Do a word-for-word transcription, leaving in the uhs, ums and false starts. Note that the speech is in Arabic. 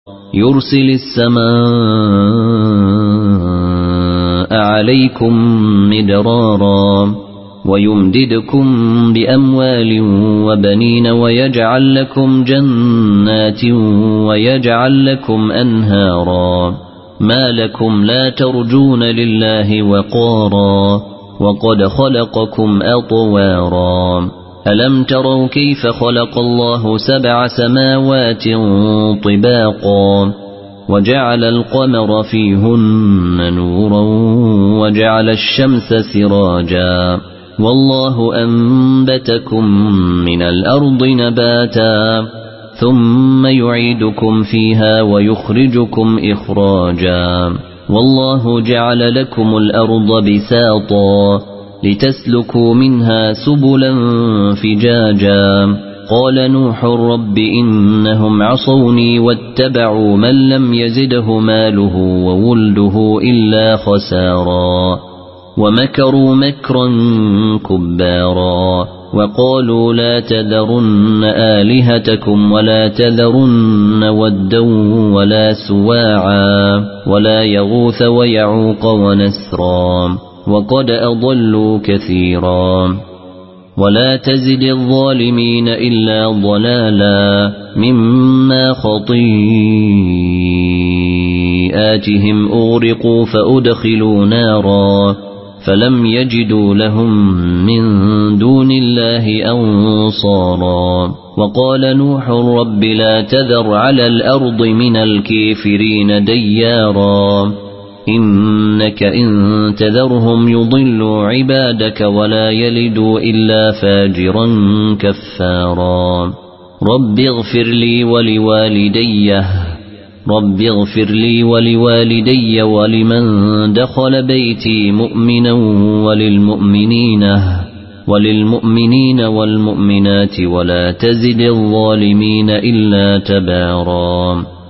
يرسل السماء عليكم مدرارا ويمددكم بأموال وبنين ويجعل لكم جنات ويجعل لكم أنهارا ما لكم لا ترجون لله وقارا وقد خلقكم أطوارا ألم تروا كيف خلق الله سبع سماوات طباقا وجعل القمر فيهن نورا وجعل الشمس سراجا والله أنبتكم من الأرض نباتا ثم يعيدكم فيها ويخرجكم إخراجا والله جعل لكم الأرض بساطا لتسلكوا منها سبلا فجاجا قال نوح رب إنهم عصوني واتبعوا من لم يزده ماله وولده إلا خسارا ومكروا مكرا كبارا وقالوا لا تذرن آلهتكم ولا تذرن ودا ولا سواعا ولا يغوث ويعوق ونسرا وقد أضلوا كثيرا ولا تزد الظالمين إلا ضلالا مما خطيئاتهم أغرقوا فأدخلوا نارا فلم يجدوا لهم من دون الله أنصارا وقال نوح رب لا تذر على الأرض من الكافرين ديارا إنك إن تذرهم يضلوا عبادك ولا يلدوا إلا فاجرا كفارا رب اغفر لي ولوالدي رب اغفر لي ولوالدي ولمن دخل بيتي مؤمنا وللمؤمنين وللمؤمنين والمؤمنات ولا تزد الظالمين إلا تبارا